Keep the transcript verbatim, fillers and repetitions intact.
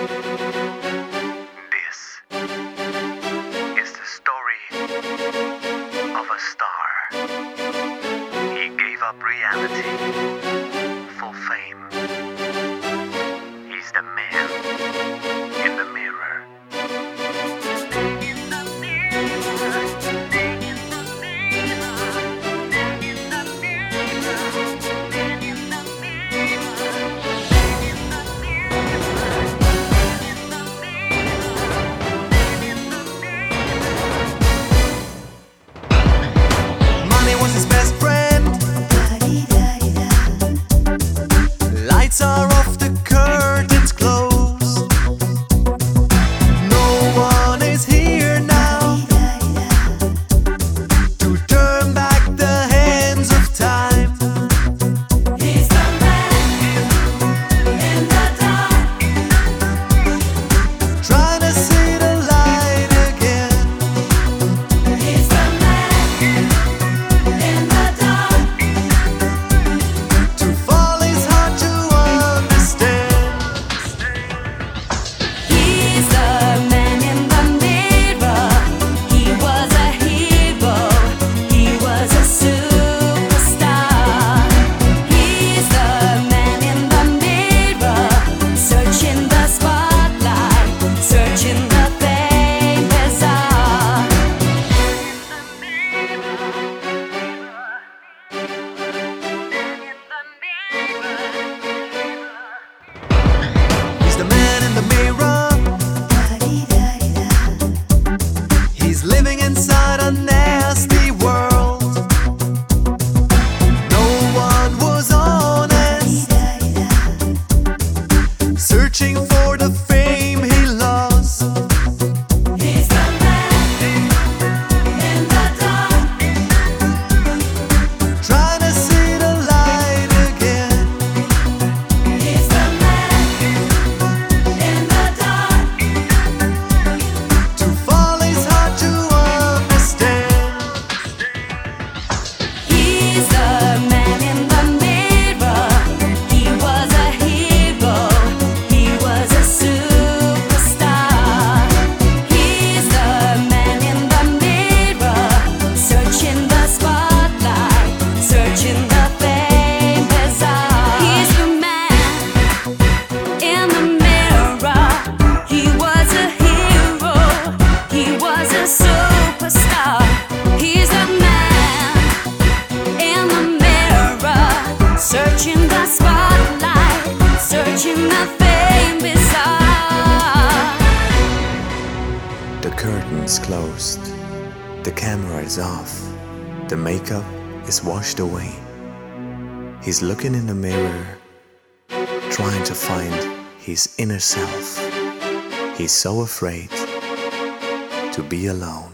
This is the story of a star. He gave up reality for fame. He's the man in the mirror. Money was his best friend. Lights are off, the curtains close. No one is here now to turn back the hands of time. He's the man in the dark. Trying to see the light again. He's the man in the dark. To fall is hard to understand. He's the man in the mirror. He was a hero. He was a superstar. He's the man in the mirror, searching the spotlight, searching the fame bazaar. He's the man in the mirror. He's living inside a nasty world. No one was honest, searching for the fame he lost. He's the man in the dark. Trying to see the light again. He's the man in the dark. To fall is hard to understand. He's the man in the mirror. He was a hero. He was a superstar. He's the man in the mirror, searching the spotlight, searching the fame bazaar. He's the man in the mirror. He was a hero. He was a superstar. He's the man in the mirror, searching the spotlight, searching the fame bazaar. The curtain's closed, the camera is off, the makeup is washed away. He's looking in the mirror, trying to find his inner self. He's so afraid to be alone.